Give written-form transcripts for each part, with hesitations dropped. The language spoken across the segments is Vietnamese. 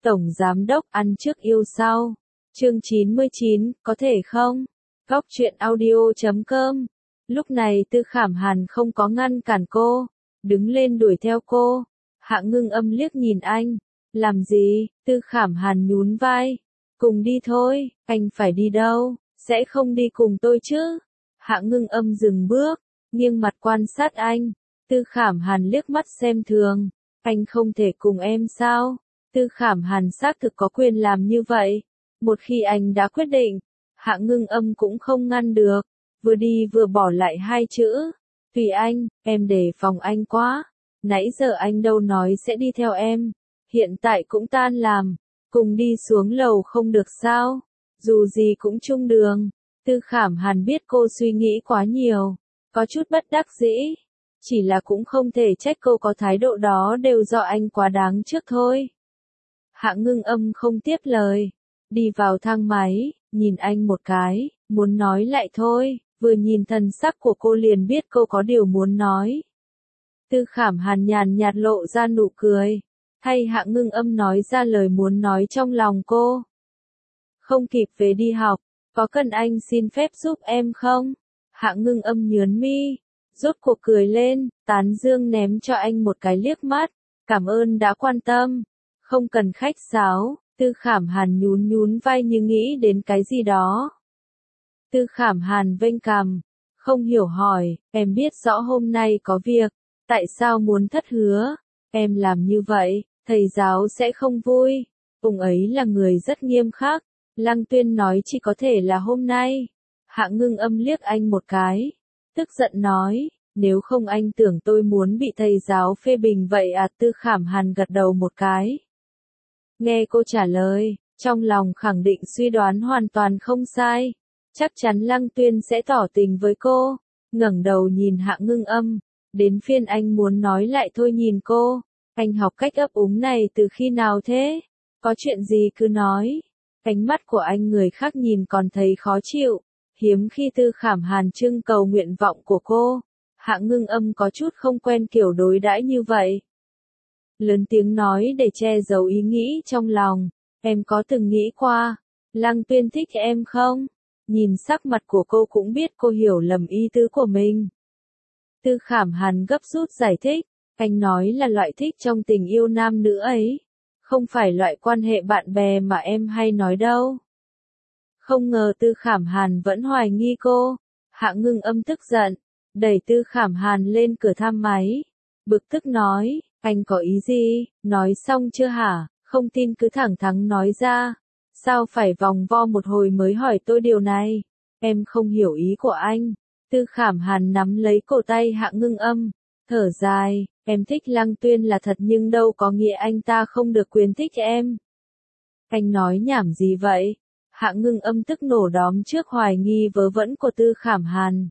Tổng Giám Đốc ăn trước yêu sau. Chương 99, có thể không? Góc truyện audio.com. Lúc này Tư Khảm Hàn không có ngăn cản cô, đứng lên đuổi theo cô. Hạ Ngưng Âm liếc nhìn anh. Làm gì? Tư Khảm Hàn nhún vai. Cùng đi thôi. Anh phải đi đâu? Sẽ không đi cùng tôi chứ? Hạ Ngưng Âm dừng bước, nghiêng mặt quan sát anh. Tư Khảm Hàn liếc mắt xem thường. Anh không thể cùng em sao? Tư Khảm Hàn xác thực có quyền làm như vậy. Một khi anh đã quyết định, Hạ Ngưng Âm cũng không ngăn được. Vừa đi vừa bỏ lại hai chữ. Tùy anh, em đề phòng anh quá. Nãy giờ anh đâu nói sẽ đi theo em. Hiện tại cũng tan làm. Cùng đi xuống lầu không được sao? Dù gì cũng chung đường. Tư Khảm Hàn biết cô suy nghĩ quá nhiều. Có chút bất đắc dĩ. Chỉ là cũng không thể trách cô có thái độ đó, đều do anh quá đáng trước thôi. Hạ Ngưng Âm không tiếp lời. Đi vào thang máy, nhìn anh một cái, muốn nói lại thôi, vừa nhìn thần sắc của cô liền biết cô có điều muốn nói. Tư Khảm Hàn nhàn nhạt lộ ra nụ cười, thay Hạ Ngưng Âm nói ra lời muốn nói trong lòng cô. Không kịp về đi học, có cần anh xin phép giúp em không? Hạ Ngưng Âm nhướng mi, rốt cuộc cười lên, tán dương ném cho anh một cái liếc mắt, cảm ơn đã quan tâm, không cần khách sáo. Tư Khảm Hàn nhún vai như nghĩ đến cái gì đó. Tư Khảm Hàn vênh cằm, không hiểu hỏi, em biết rõ hôm nay có việc, tại sao muốn thất hứa? Em làm như vậy, thầy giáo sẽ không vui. Ông ấy là người rất nghiêm khắc. Lăng Tuyên nói chỉ có thể là hôm nay. Hạ Ngưng Âm liếc anh một cái, tức giận nói, nếu không anh tưởng tôi muốn bị thầy giáo phê bình vậy à? Tư Khảm Hàn gật đầu một cái. Nghe cô trả lời, trong lòng khẳng định suy đoán hoàn toàn không sai. Chắc chắn Lăng Tuyên sẽ tỏ tình với cô. Ngẩng đầu nhìn Hạ Ngưng Âm, đến phiên anh muốn nói lại thôi. Nhìn cô, anh học cách ấp úng này từ khi nào thế? Có chuyện gì cứ nói. Ánh mắt của anh người khác nhìn còn thấy khó chịu. Hiếm khi Tư Khảm Hàn trưng cầu nguyện vọng của cô. Hạ Ngưng Âm có chút không quen kiểu đối đãi như vậy. Lớn tiếng nói để che giấu ý nghĩ trong lòng. Em có từng nghĩ qua, Lăng Tuyên thích em không? Nhìn sắc mặt của cô cũng biết cô hiểu lầm ý tứ của mình. Tư Khảm Hàn gấp rút giải thích, anh nói là loại thích trong tình yêu nam nữ ấy, không phải loại quan hệ bạn bè mà em hay nói đâu. Không ngờ Tư Khảm Hàn vẫn hoài nghi cô. Hạ Ngưng Âm tức giận, đẩy Tư Khảm Hàn lên cửa thang máy, bực tức nói, anh có ý gì? Nói xong chưa hả? Không tin cứ thẳng thắn nói ra. Sao phải vòng vo một hồi mới hỏi tôi điều này? Em không hiểu ý của anh. Tư Khảm Hàn nắm lấy cổ tay Hạ Ngưng Âm, thở dài, em thích Lăng Tuyên là thật nhưng đâu có nghĩa anh ta không được quyền thích em. Anh nói nhảm gì vậy? Hạ Ngưng Âm tức nổ đóm trước hoài nghi vớ vẩn của Tư Khảm Hàn.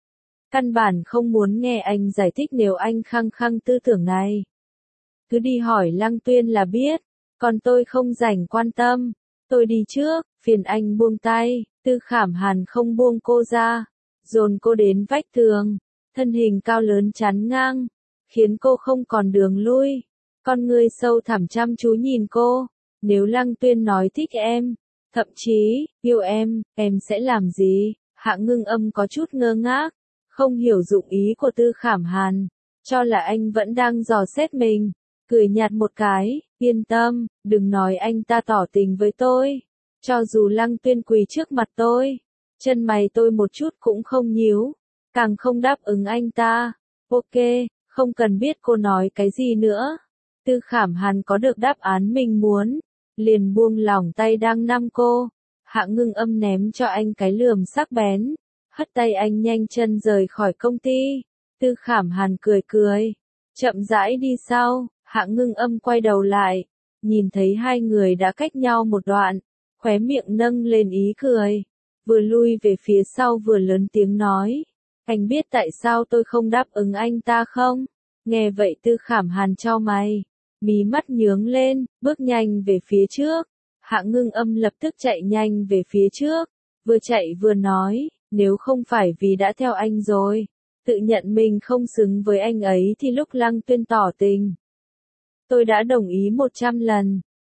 Căn bản không muốn nghe anh giải thích nếu anh khăng khăng tư tưởng này. Cứ đi hỏi Lăng Tuyên là biết, còn tôi không rảnh quan tâm. Tôi đi trước, phiền anh buông tay. Tư Khảm Hàn không buông cô ra, dồn cô đến vách tường, thân hình cao lớn chắn ngang, khiến cô không còn đường lui. Con ngươi sâu thẳm chăm chú nhìn cô. Nếu Lăng Tuyên nói thích em, thậm chí yêu em sẽ làm gì? Hạ Ngưng Âm có chút ngơ ngác, không hiểu dụng ý của Tư Khảm Hàn, cho là anh vẫn đang dò xét mình. Cười nhạt một cái, yên tâm, đừng nói anh ta tỏ tình với tôi. Cho dù Lăng Tuyên quỳ trước mặt tôi, chân mày tôi một chút cũng không nhíu, càng không đáp ứng anh ta. Ok, không cần biết cô nói cái gì nữa. Tư Khảm Hàn có được đáp án mình muốn, liền buông lỏng tay đang nắm cô. Hạ Ngưng Âm ném cho anh cái lườm sắc bén, hất tay anh nhanh chân rời khỏi công ty. Tư Khảm Hàn cười cười, chậm rãi đi sau. Hạ Ngưng Âm quay đầu lại, nhìn thấy hai người đã cách nhau một đoạn, khóe miệng nâng lên ý cười, vừa lui về phía sau vừa lớn tiếng nói, anh biết tại sao tôi không đáp ứng anh ta không? Nghe vậy Tư Khảm Hàn chau mày, mí mắt nhướng lên, bước nhanh về phía trước. Hạ Ngưng Âm lập tức chạy nhanh về phía trước, vừa chạy vừa nói, nếu không phải vì đã theo anh rồi, tự nhận mình không xứng với anh ấy thì lúc Lăng Tuyên tỏ tình, tôi đã đồng ý 100 lần.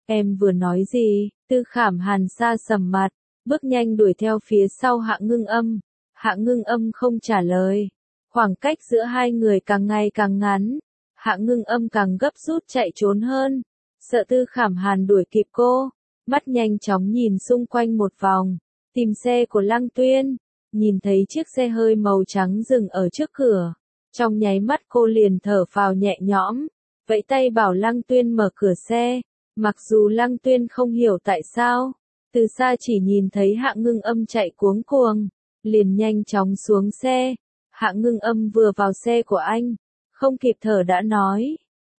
Em vừa nói gì? Tư Khảm Hàn sa sầm mặt, bước nhanh đuổi theo phía sau Hạ Ngưng Âm. Hạ Ngưng Âm không trả lời. Khoảng cách giữa hai người càng ngày càng ngắn. Hạ Ngưng Âm càng gấp rút chạy trốn hơn. Sợ Tư Khảm Hàn đuổi kịp cô. Mắt nhanh chóng nhìn xung quanh một vòng. Tìm xe của Lăng Tuyên. Nhìn thấy chiếc xe hơi màu trắng dừng ở trước cửa. Trong nháy mắt cô liền thở phào nhẹ nhõm. Vẫy tay bảo Lăng Tuyên mở cửa xe. Mặc dù Lăng Tuyên không hiểu tại sao. Từ xa chỉ nhìn thấy Hạ Ngưng Âm chạy cuống cuồng. Liền nhanh chóng xuống xe. Hạ Ngưng Âm vừa vào xe của anh. Không kịp thở đã nói.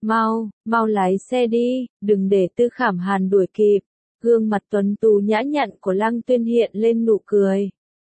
Mau lái xe đi, đừng để Tư Khảm Hàn đuổi kịp. Gương mặt tuấn tú nhã nhặn của Lăng Tuyên hiện lên nụ cười.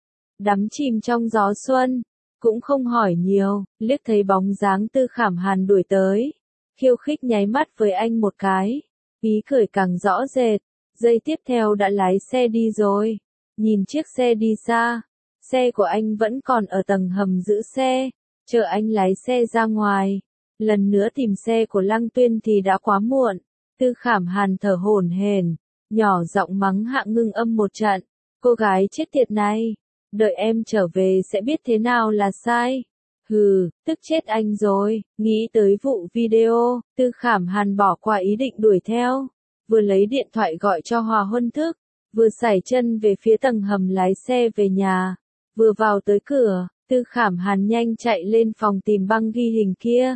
Đắm chìm trong gió xuân, cũng không hỏi nhiều, liếc thấy bóng dáng Tư Khảm Hàn đuổi tới. Khiêu khích nháy mắt với anh một cái, ý cười càng rõ rệt, giây tiếp theo đã lái xe đi rồi. Nhìn chiếc xe đi xa, xe của anh vẫn còn ở tầng hầm giữ xe, chờ anh lái xe ra ngoài. Lần nữa tìm xe của Lăng Tuyên thì đã quá muộn. Tư Khảm Hàn thở hổn hển, nhỏ giọng mắng Hạ Ngưng Âm một trận. Cô gái chết tiệt này, đợi em trở về sẽ biết thế nào là sai. Hừ, tức chết anh rồi. Nghĩ tới vụ video, Tư Khảm Hàn bỏ qua ý định đuổi theo. Vừa lấy điện thoại gọi cho Hòa Huân Thức, vừa sải chân về phía tầng hầm lái xe về nhà. Vừa vào tới cửa, Tư Khảm Hàn nhanh chạy lên phòng tìm băng ghi hình kia.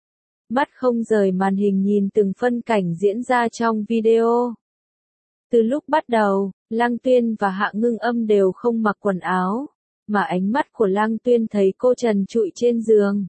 Mắt không rời màn hình nhìn từng phân cảnh diễn ra trong video. Từ lúc bắt đầu, Lăng Tuyên và Hạ Ngưng Âm đều không mặc quần áo, mà ánh mắt của Lăng Tuyên thấy cô trần trụi trên giường.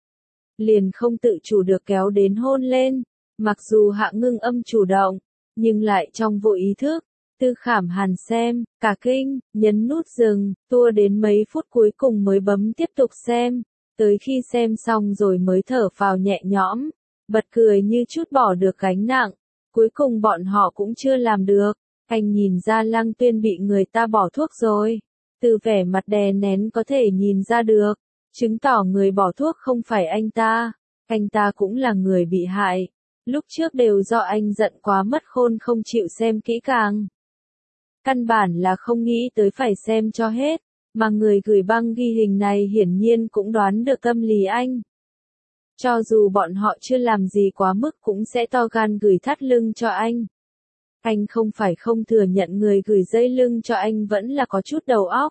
Liền không tự chủ được kéo đến hôn lên, mặc dù Hạ Ngưng Âm chủ động, nhưng lại trong vô ý thức. Tư Khảm Hàn xem, cả kinh, nhấn nút dừng, tua đến mấy phút cuối cùng mới bấm tiếp tục xem. Tới khi xem xong rồi mới thở phào nhẹ nhõm, bật cười như chút bỏ được gánh nặng. Cuối cùng bọn họ cũng chưa làm được. Anh nhìn ra Lăng Tuyên bị người ta bỏ thuốc rồi. Từ vẻ mặt đè nén có thể nhìn ra được, chứng tỏ người bỏ thuốc không phải anh ta. Anh ta cũng là người bị hại. Lúc trước đều do anh giận quá mất khôn không chịu xem kỹ càng. Căn bản là không nghĩ tới phải xem cho hết. Mà người gửi băng ghi hình này hiển nhiên cũng đoán được tâm lý anh. Cho dù bọn họ chưa làm gì quá mức cũng sẽ to gan gửi thắt lưng cho anh. Anh không phải không thừa nhận người gửi dây lưng cho anh vẫn là có chút đầu óc.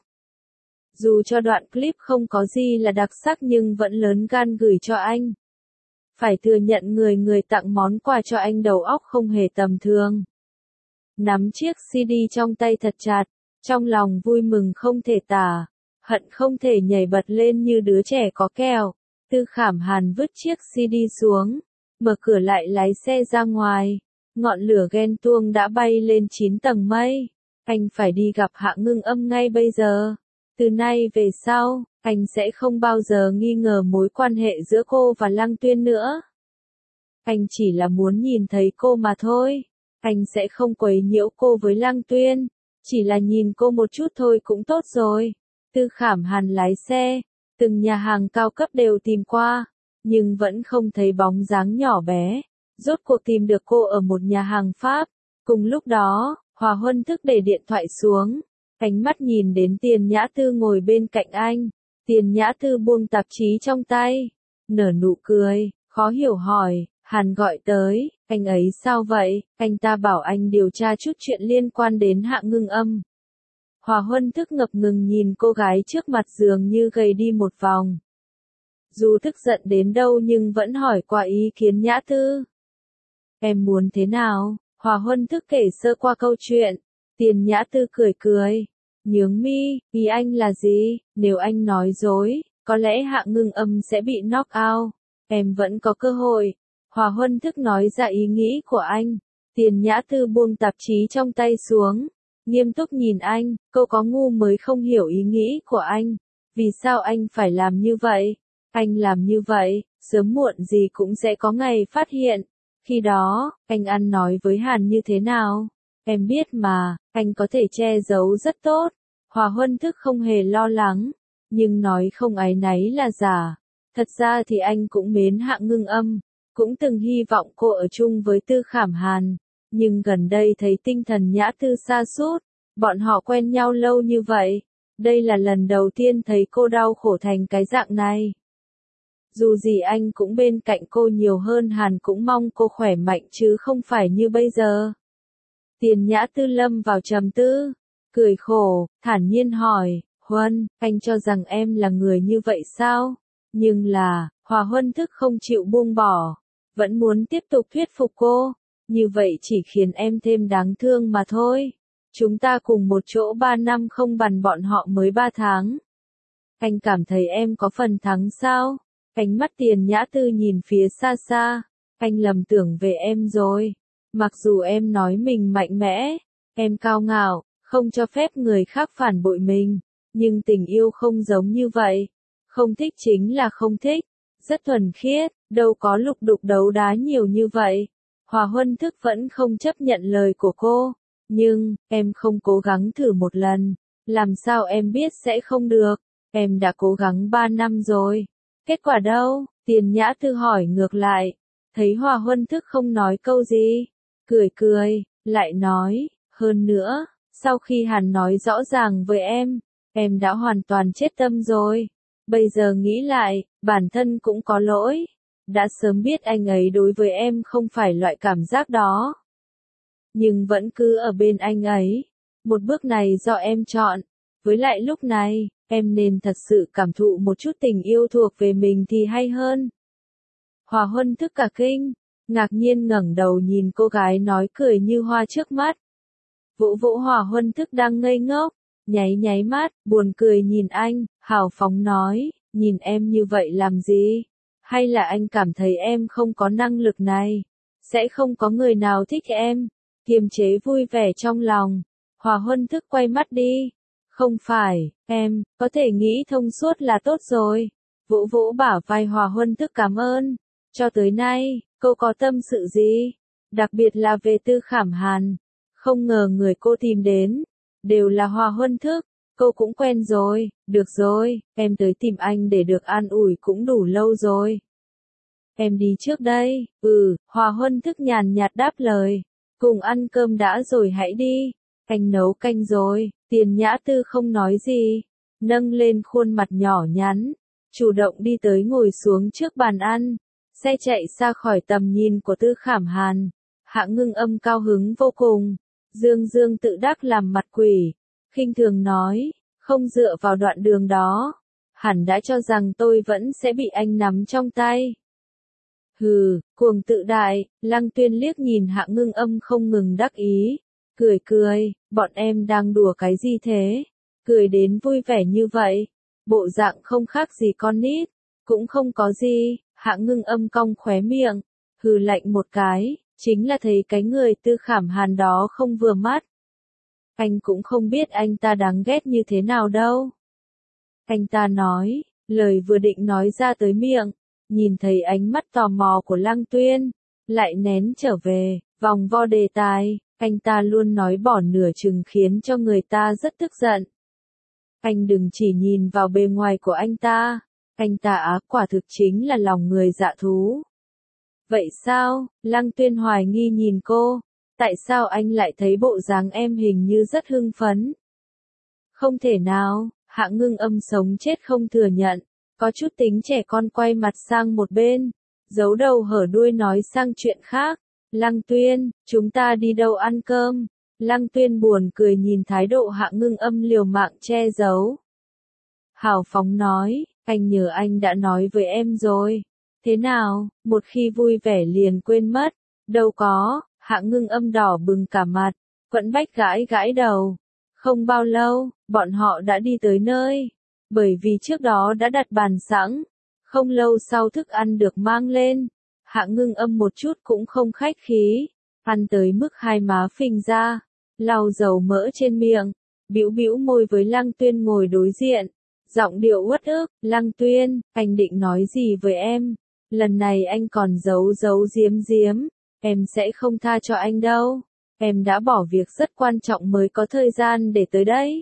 Dù cho đoạn clip không có gì là đặc sắc nhưng vẫn lớn gan gửi cho anh. Phải thừa nhận người tặng món quà cho anh đầu óc không hề tầm thường. Nắm chiếc CD trong tay thật chặt. Trong lòng vui mừng không thể tả, hận không thể nhảy bật lên như đứa trẻ có kẹo. Tư Khảm Hàn vứt chiếc CD xuống, mở cửa lại lái xe ra ngoài. Ngọn lửa ghen tuông đã bay lên 9 tầng mây. Anh phải đi gặp Hạ Ngưng Âm ngay bây giờ. Từ nay về sau, anh sẽ không bao giờ nghi ngờ mối quan hệ giữa cô và Lăng Tuyên nữa. Anh chỉ là muốn nhìn thấy cô mà thôi. Anh sẽ không quấy nhiễu cô với Lăng Tuyên. Chỉ là nhìn cô một chút thôi cũng tốt rồi. Tư Khảm Hàn lái xe, từng nhà hàng cao cấp đều tìm qua, nhưng vẫn không thấy bóng dáng nhỏ bé. Rốt cuộc tìm được cô ở một nhà hàng Pháp. Cùng lúc đó, Hòa Huân Thức để điện thoại xuống. Ánh mắt nhìn đến Tiền Nhã Tư ngồi bên cạnh anh. Tiền Nhã Tư buông tạp chí trong tay. Nở nụ cười, khó hiểu hỏi, Hàn gọi tới, anh ấy sao vậy? Anh ta bảo anh điều tra chút chuyện liên quan đến Hạ Ngưng Âm. Hòa Huân Thức ngập ngừng nhìn cô gái trước mặt dường như gầy đi một vòng. Dù tức giận đến đâu nhưng vẫn hỏi qua ý kiến Nhã Tư. Em muốn thế nào? Hòa Huân Thức kể sơ qua câu chuyện. Tiền Nhã Tư cười cười. Nhướng mi, ý anh là gì? Nếu anh nói dối, có lẽ Hạ Ngưng Âm sẽ bị knock out. Em vẫn có cơ hội. Hòa Huân Thức nói ra ý nghĩ của anh. Tiền Nhã Tư buông tạp chí trong tay xuống. Nghiêm túc nhìn anh, cô có ngu mới không hiểu ý nghĩ của anh. Vì sao anh phải làm như vậy? Anh làm như vậy, sớm muộn gì cũng sẽ có ngày phát hiện. Khi đó, anh ăn nói với Hàn như thế nào? Em biết mà, anh có thể che giấu rất tốt. Hòa Huân Thức không hề lo lắng, nhưng nói không áy náy là giả. Thật ra thì anh cũng mến Hạ Ngưng Âm, cũng từng hy vọng cô ở chung với Tư Khảm Hàn. nhưng gần đây thấy tinh thần Nhã Tư sa sút, bọn họ quen nhau lâu như vậy, đây là lần đầu tiên thấy cô đau khổ thành cái dạng này. Dù gì anh cũng bên cạnh cô nhiều hơn hẳn cũng mong cô khỏe mạnh chứ không phải như bây giờ. Tiền Nhã Tư lâm vào trầm tư, cười khổ, thản nhiên hỏi, Huân, anh cho rằng em là người như vậy sao? Nhưng là, Hòa Huân thức không chịu buông bỏ, vẫn muốn tiếp tục thuyết phục cô, như vậy chỉ khiến em thêm đáng thương mà thôi. Chúng ta cùng một chỗ 3 năm không bằng bọn họ mới 3 tháng. Anh cảm thấy em có phần thắng sao? Ánh mắt Tiền Nhã Tư nhìn phía xa xa, anh lầm tưởng về em rồi. Mặc dù em nói mình mạnh mẽ, em cao ngạo, không cho phép người khác phản bội mình, nhưng tình yêu không giống như vậy. Không thích chính là không thích, rất thuần khiết, đâu có lục đục đấu đá nhiều như vậy. Hòa Huân thức vẫn không chấp nhận lời của cô, nhưng, em không cố gắng thử một lần, làm sao em biết sẽ không được, em đã cố gắng 3 năm rồi. Kết quả đâu? Tiền Nhã Tư hỏi ngược lại, thấy Hòa Huân thức không nói câu gì, cười cười, lại nói, hơn nữa, sau khi hắn nói rõ ràng với em đã hoàn toàn chết tâm rồi. Bây giờ nghĩ lại, bản thân cũng có lỗi. Đã sớm biết anh ấy đối với em không phải loại cảm giác đó. Nhưng vẫn cứ ở bên anh ấy. Một bước này do em chọn. Với lại lúc này, em nên thật sự cảm thụ một chút tình yêu thuộc về mình thì hay hơn. Hòa Huân thức cả kinh, ngạc nhiên ngẩng đầu nhìn cô gái nói cười như hoa trước mắt. Vỗ vỗ Hòa Huân thức đang ngây ngốc, nháy nháy mắt, buồn cười nhìn anh, hào phóng nói, nhìn em như vậy làm gì? Hay là anh cảm thấy em không có năng lực này? Sẽ không có người nào thích em? Kiềm chế vui vẻ trong lòng, Hòa Huân thức quay mắt đi. Không phải, em, có thể nghĩ thông suốt là tốt rồi. Vỗ vỗ bả vai Hòa Huân thức cảm ơn. Cho tới nay, cô có tâm sự gì? Đặc biệt là về Tư Khảm Hàn. Không ngờ người cô tìm đến, đều là Hòa Huân thức. Cô cũng quen rồi, được rồi, em tới tìm anh để được an ủi cũng đủ lâu rồi. Em đi trước đây, Hòa Huân thức nhàn nhạt đáp lời. Cùng ăn cơm đã rồi hãy đi. Anh nấu canh rồi, Tiền Nhã Tư không nói gì. Nâng lên khuôn mặt nhỏ nhắn, chủ động đi tới ngồi xuống trước bàn ăn. Xe chạy xa khỏi tầm nhìn của Tư Khảm Hàn. Hạ Ngưng Âm cao hứng vô cùng. Dương Dương tự đắc làm mặt quỷ. Khinh thường nói, không dựa vào đoạn đường đó. Hẳn đã cho rằng tôi vẫn sẽ bị anh nắm trong tay. Hừ, cuồng tự đại, Lăng Tuyên liếc nhìn Hạ Ngưng Âm không ngừng đắc ý. Cười cười, bọn em đang đùa cái gì thế? Cười đến vui vẻ như vậy. Bộ dạng không khác gì con nít. Cũng không có gì, Hạ Ngưng Âm cong khóe miệng. Hừ lạnh một cái, chính là thấy cái người Tư Khảm Hàn đó không vừa mắt. Anh cũng không biết anh ta đáng ghét như thế nào đâu. Anh ta nói, lời vừa định nói ra tới miệng, nhìn thấy ánh mắt tò mò của Lăng Tuyên, lại nén trở về, vòng vo đề tài, anh ta luôn nói bỏ nửa chừng khiến cho người ta rất tức giận. Anh đừng chỉ nhìn vào bề ngoài của anh ta quả thực chính là lòng người dạ thú. Vậy sao? Lăng Tuyên hoài nghi nhìn cô. Tại sao anh lại thấy bộ dáng em hình như rất hưng phấn? Không thể nào, Hạ Ngưng Âm sống chết không thừa nhận. Có chút tính trẻ con quay mặt sang một bên. Giấu đầu hở đuôi nói sang chuyện khác. Lăng Tuyên, chúng ta đi đâu ăn cơm? Lăng Tuyên buồn cười nhìn thái độ Hạ Ngưng Âm liều mạng che giấu. Hào phóng nói, anh nhớ anh đã nói với em rồi. Thế nào, một khi vui vẻ liền quên mất? Đâu có, Hạ Ngưng Âm đỏ bừng cả mặt, Quẫn Bách gãi gãi đầu. Không bao lâu, bọn họ đã đi tới nơi. Bởi vì trước đó đã đặt bàn sẵn. Không lâu sau thức ăn được mang lên. Hạ Ngưng Âm một chút cũng không khách khí. Ăn tới mức hai má phình ra. Lau dầu mỡ trên miệng. Bĩu bĩu môi với Lăng Tuyên ngồi đối diện. Giọng điệu uất ức, Lăng Tuyên, anh định nói gì với em? Lần này anh còn giấu giếm, em sẽ không tha cho anh đâu. Em đã bỏ việc rất quan trọng mới có thời gian để tới đây.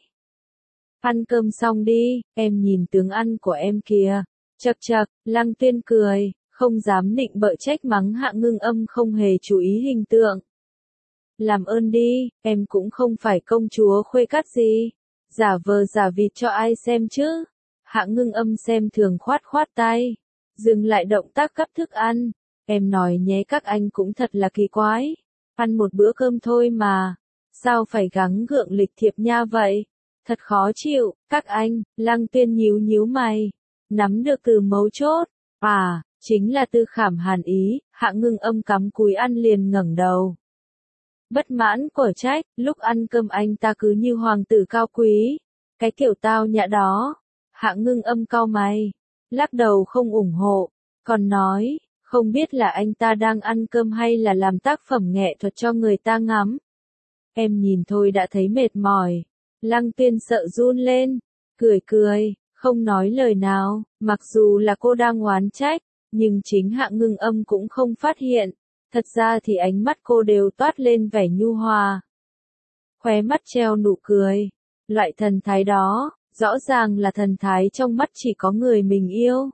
Ăn cơm xong đi, em nhìn tướng ăn của em kìa. Chậc chậc, Lăng Tuyên cười, không dám nịnh bợ trách mắng Hạ Ngưng Âm không hề chú ý hình tượng. làm ơn đi, em cũng không phải công chúa khuê cát gì. Giả vờ giả vịt cho ai xem chứ. Hạ Ngưng Âm xem thường khoát khoát tay. Dừng lại động tác gắp thức ăn. Em nói nhé, các anh cũng thật là kỳ quái. Ăn một bữa cơm thôi mà. Sao phải gắng gượng lịch thiệp nha vậy? Thật khó chịu, các anh. Lăng Tuyên nhíu nhíu mày. Nắm được từ mấu chốt. À, chính là Tư Khảm Hàn ý. Hạ Ngưng Âm cắm cúi ăn liền ngẩng đầu. Bất mãn của trách, lúc ăn cơm anh ta cứ như hoàng tử cao quý. Cái kiểu tao nhã đó. Hạ Ngưng Âm cau mày. Lắc đầu không ủng hộ. Còn nói, không biết là anh ta đang ăn cơm hay là làm tác phẩm nghệ thuật cho người ta ngắm. Em nhìn thôi đã thấy mệt mỏi. Lăng Tuyên sợ run lên. Cười cười, không nói lời nào. Mặc dù là cô đang oán trách, nhưng chính Hạ Ngưng Âm cũng không phát hiện. Thật ra thì ánh mắt cô đều toát lên vẻ nhu hòa. Khóe mắt treo nụ cười. Loại thần thái đó, rõ ràng là thần thái trong mắt chỉ có người mình yêu.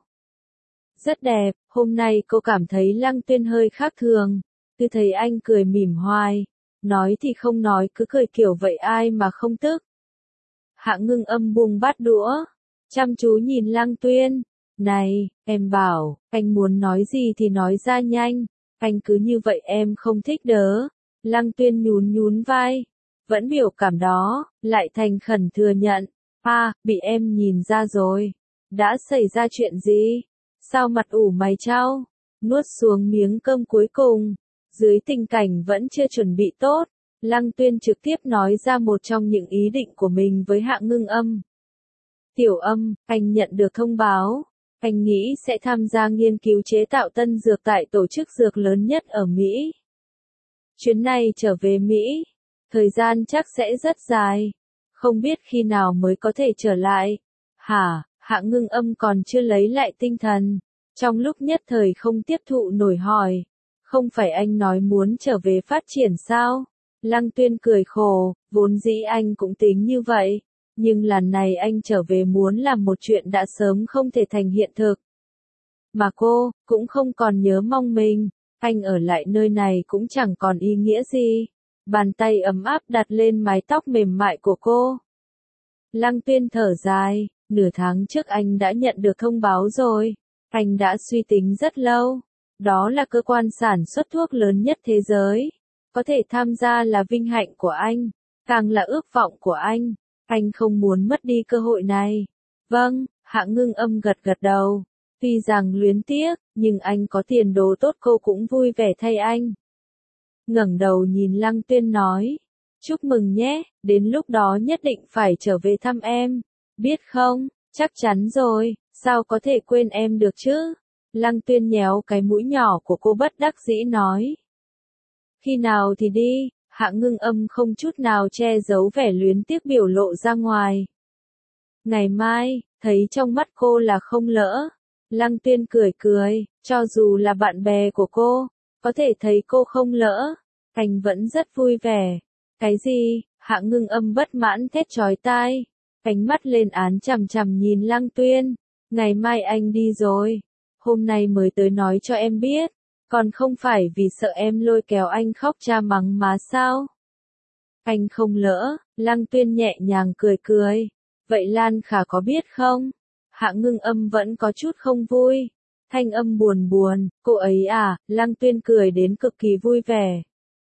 Rất đẹp, hôm nay cô cảm thấy Lăng Tuyên hơi khác thường. Cứ thấy anh cười mỉm hoài. Nói thì không nói, cứ cười kiểu vậy ai mà không tức. Hạ Ngưng Âm buông bát đũa. Chăm chú nhìn Lăng Tuyên. Này, em bảo, anh muốn nói gì thì nói ra nhanh. Anh cứ như vậy em không thích đớ. Lăng Tuyên nhún nhún vai. Vẫn biểu cảm đó, lại thành khẩn thừa nhận. À, bị em nhìn ra rồi. Đã xảy ra chuyện gì? Sao mặt ủ mày chau? Nuốt xuống miếng cơm cuối cùng. Dưới tình cảnh vẫn chưa chuẩn bị tốt, Lăng Tuyên trực tiếp nói ra một trong những ý định của mình với Hạ Ngưng Âm. Tiểu Âm, anh nhận được thông báo. Anh nghĩ sẽ tham gia nghiên cứu chế tạo tân dược tại tổ chức dược lớn nhất ở Mỹ. Chuyến này trở về Mỹ, thời gian chắc sẽ rất dài. Không biết khi nào mới có thể trở lại. Hả, Hạ Ngưng Âm còn chưa lấy lại tinh thần. Trong lúc nhất thời không tiếp thụ nổi hỏi. Không phải anh nói muốn trở về phát triển sao? Lăng Tuyên cười khổ, vốn dĩ anh cũng tính như vậy. Nhưng lần này anh trở về muốn làm một chuyện đã sớm không thể thành hiện thực. Mà cô, cũng không còn nhớ mong mình. Anh ở lại nơi này cũng chẳng còn ý nghĩa gì. Bàn tay ấm áp đặt lên mái tóc mềm mại của cô. Lăng Tuyên thở dài, nửa tháng trước anh đã nhận được thông báo rồi. Anh đã suy tính rất lâu. Đó là cơ quan sản xuất thuốc lớn nhất thế giới. Có thể tham gia là vinh hạnh của anh, càng là ước vọng của anh. Anh không muốn mất đi cơ hội này. Vâng, Hạ Ngưng Âm gật gật đầu. Tuy rằng luyến tiếc, nhưng anh có tiền đồ tốt cô cũng vui vẻ thay anh. Ngẩng đầu nhìn Lăng Tuyên nói. Chúc mừng nhé, đến lúc đó nhất định phải trở về thăm em. Biết không, chắc chắn rồi, sao có thể quên em được chứ? Lăng Tuyên nhéo cái mũi nhỏ của cô bất đắc dĩ nói. Khi nào thì đi, Hạ Ngưng Âm không chút nào che giấu vẻ luyến tiếc biểu lộ ra ngoài. Ngày mai, thấy trong mắt cô là không lỡ. Lăng Tuyên cười cười, cho dù là bạn bè của cô, có thể thấy cô không lỡ, anh vẫn rất vui vẻ. Cái gì? Hạ Ngưng Âm bất mãn thét chói tai. Ánh mắt lên án chằm chằm nhìn Lăng Tuyên. Ngày mai anh đi rồi. Hôm nay mới tới nói cho em biết. Còn không phải vì sợ em lôi kéo anh khóc cha mắng má sao? Anh không lỡ, Lăng Tuyên nhẹ nhàng cười cười. Vậy Lan Khả có biết không? Hạ Ngưng Âm vẫn có chút không vui. Thanh âm buồn buồn, cô ấy à, Lăng Tuyên cười đến cực kỳ vui vẻ.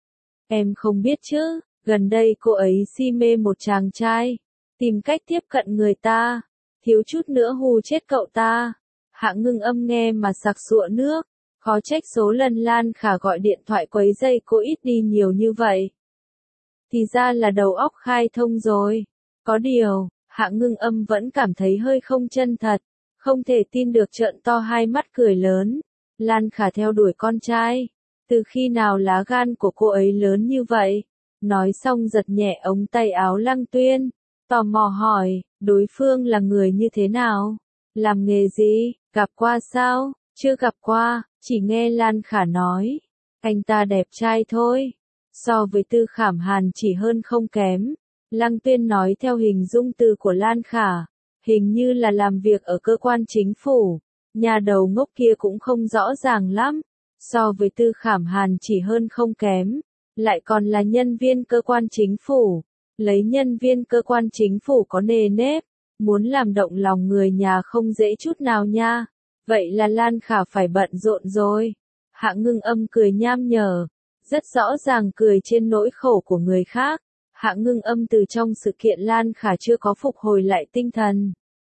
Em không biết chứ, gần đây cô ấy si mê một chàng trai. Tìm cách tiếp cận người ta. Thiếu chút nữa hù chết cậu ta. Hạ Ngưng Âm nghe mà sặc sụa nước. Khó trách số lần Lan Khả gọi điện thoại quấy rầy cô ít đi nhiều như vậy. Thì ra là đầu óc khai thông rồi. Có điều, Hạ Ngưng Âm vẫn cảm thấy hơi không chân thật. Không thể tin được trợn to hai mắt cười lớn. Lan Khả theo đuổi con trai. Từ khi nào lá gan của cô ấy lớn như vậy? Nói xong giật nhẹ ống tay áo Lăng Tuyên. Tò mò hỏi, đối phương là người như thế nào? Làm nghề gì? Gặp qua sao? Chưa gặp qua, chỉ nghe Lan Khả nói. Anh ta đẹp trai thôi. So với Tư Khảm Hàn chỉ hơn không kém. Lăng Tuyên nói theo hình dung từ của Lan Khả. Hình như là làm việc ở cơ quan chính phủ. Nhà đầu ngốc kia cũng không rõ ràng lắm. So với Tư Khảm Hàn chỉ hơn không kém. lại còn là nhân viên cơ quan chính phủ. Lấy nhân viên cơ quan chính phủ có nề nếp, muốn làm động lòng người nhà không dễ chút nào nha. Vậy là Lan Khả phải bận rộn rồi. Hạ Ngưng Âm cười nham nhở, rất rõ ràng cười trên nỗi khổ của người khác. Hạ Ngưng Âm từ trong sự kiện Lan Khả chưa có phục hồi lại tinh thần.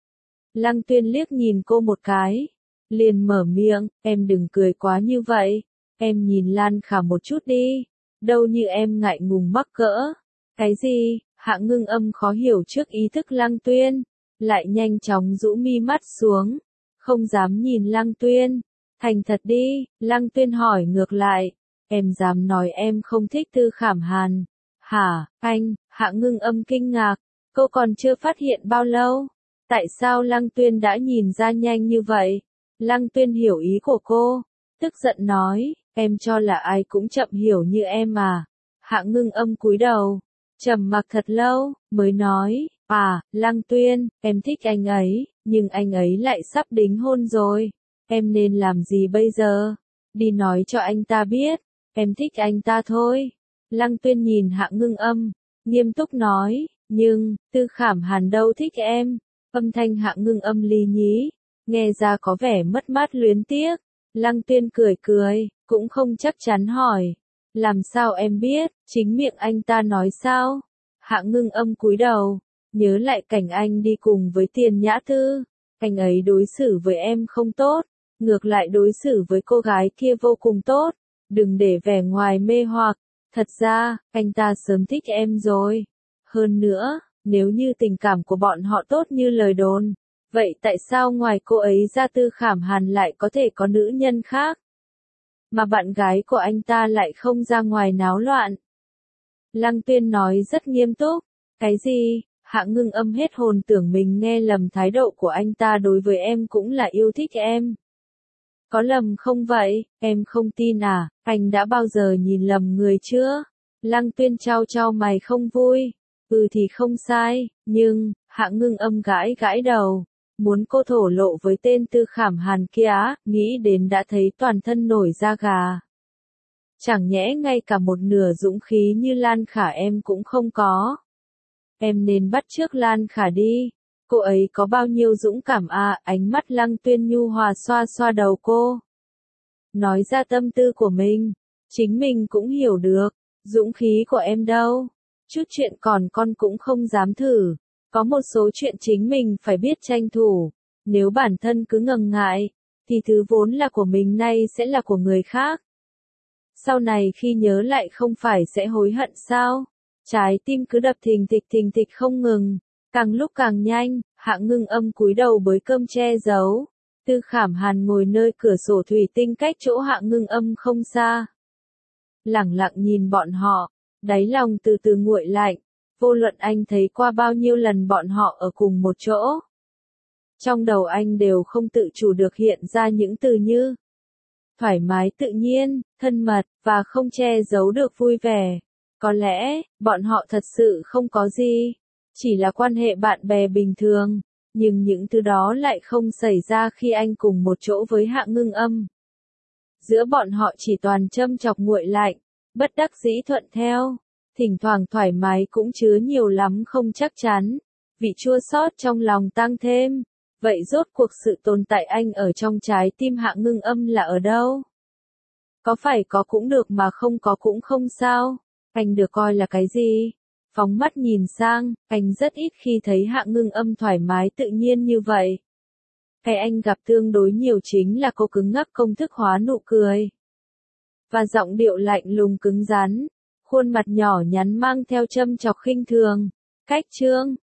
Lăng Tuyên liếc nhìn cô một cái, liền mở miệng, em đừng cười quá như vậy, em nhìn Lan Khả một chút đi, đâu như em ngại ngùng mắc cỡ. Cái gì? Hạ Ngưng Âm khó hiểu trước ý thức Lăng Tuyên, lại nhanh chóng rũ mi mắt xuống, không dám nhìn Lăng Tuyên. Thành thật đi, Lăng Tuyên hỏi ngược lại, em dám nói em không thích Tư Khảm Hàn? Hả, anh? Hạ Ngưng Âm kinh ngạc, cô còn chưa phát hiện bao lâu. Tại sao Lăng Tuyên đã nhìn ra nhanh như vậy? Lăng Tuyên hiểu ý của cô, tức giận nói, em cho là ai cũng chậm hiểu như em à? Hạ Ngưng Âm cúi đầu, trầm mặc thật lâu, mới nói, Lăng Tuyên, em thích anh ấy, nhưng anh ấy lại sắp đính hôn rồi. Em nên làm gì bây giờ? Đi nói cho anh ta biết, em thích anh ta thôi. Lăng Tuyên nhìn Hạ Ngưng Âm, nghiêm túc nói, nhưng, Tư Khảm Hàn đâu thích em. Âm thanh Hạ Ngưng Âm lý nhí, nghe ra có vẻ mất mát luyến tiếc. Lăng Tuyên cười cười, cũng không chắc chắn hỏi, làm sao em biết, chính miệng anh ta nói sao? Hạ Ngưng Âm cúi đầu, nhớ lại cảnh anh đi cùng với Tiền Nhã Thư, anh ấy đối xử với em không tốt, ngược lại đối xử với cô gái kia vô cùng tốt, đừng để vẻ ngoài mê hoặc, thật ra, anh ta sớm thích em rồi. Hơn nữa, nếu như tình cảm của bọn họ tốt như lời đồn, vậy tại sao ngoài cô ấy ra Tư Khảm Hàn lại có thể có nữ nhân khác? Mà bạn gái của anh ta lại không ra ngoài náo loạn. Lăng Tuyên nói rất nghiêm túc, cái gì? Hạ Ngưng Âm hết hồn tưởng mình nghe lầm, thái độ của anh ta đối với em cũng là yêu thích em. Có lầm không vậy, em không tin à, anh đã bao giờ nhìn lầm người chưa? Lăng Tuyên chau chau mày không vui, thì không sai, nhưng, Hạ Ngưng Âm gãi gãi đầu, muốn cô thổ lộ với tên Tư Khảm Hàn kia, nghĩ đến đã thấy toàn thân nổi da gà. Chẳng nhẽ ngay cả một nửa dũng khí như Lan Khả em cũng không có. Em nên bắt chước Lan Khả đi. Cô ấy có bao nhiêu dũng cảm à? Ánh mắt Lăng Tuyên nhu hòa xoa xoa đầu cô. Nói ra tâm tư của mình. Chính mình cũng hiểu được. Dũng khí của em đâu? Chút chuyện còn con cũng không dám thử. Có một số chuyện chính mình phải biết tranh thủ. Nếu bản thân cứ ngần ngại, thì thứ vốn là của mình nay sẽ là của người khác. Sau này khi nhớ lại không phải sẽ hối hận sao? Trái tim cứ đập thình thịch không ngừng, càng lúc càng nhanh. Hạ Ngưng Âm cúi đầu bới cơm che giấu. Tư Khảm Hàn ngồi nơi cửa sổ thủy tinh cách chỗ Hạ Ngưng Âm không xa. Lẳng lặng nhìn bọn họ, đáy lòng từ từ nguội lạnh, vô luận anh thấy qua bao nhiêu lần bọn họ ở cùng một chỗ. Trong đầu anh đều không tự chủ được hiện ra những từ như thoải mái tự nhiên, thân mật, và không che giấu được vui vẻ. Có lẽ, bọn họ thật sự không có gì, chỉ là quan hệ bạn bè bình thường, nhưng những thứ đó lại không xảy ra khi anh cùng một chỗ với Hạ Ngưng Âm. Giữa bọn họ chỉ toàn châm chọc nguội lạnh, bất đắc dĩ thuận theo, thỉnh thoảng thoải mái cũng chứa nhiều lắm không chắc chắn, vị chua xót trong lòng tăng thêm. Vậy rốt cuộc sự tồn tại anh ở trong trái tim Hạ Ngưng Âm là ở đâu? Có phải có cũng được mà không có cũng không sao? Anh được coi là cái gì? Phóng mắt nhìn sang, anh rất ít khi thấy Hạ Ngưng Âm thoải mái tự nhiên như vậy. Cái anh gặp tương đối nhiều chính là cô cứng ngắc công thức hóa nụ cười. Và giọng điệu lạnh lùng cứng rắn, khuôn mặt nhỏ nhắn mang theo châm chọc khinh thường. Cách chương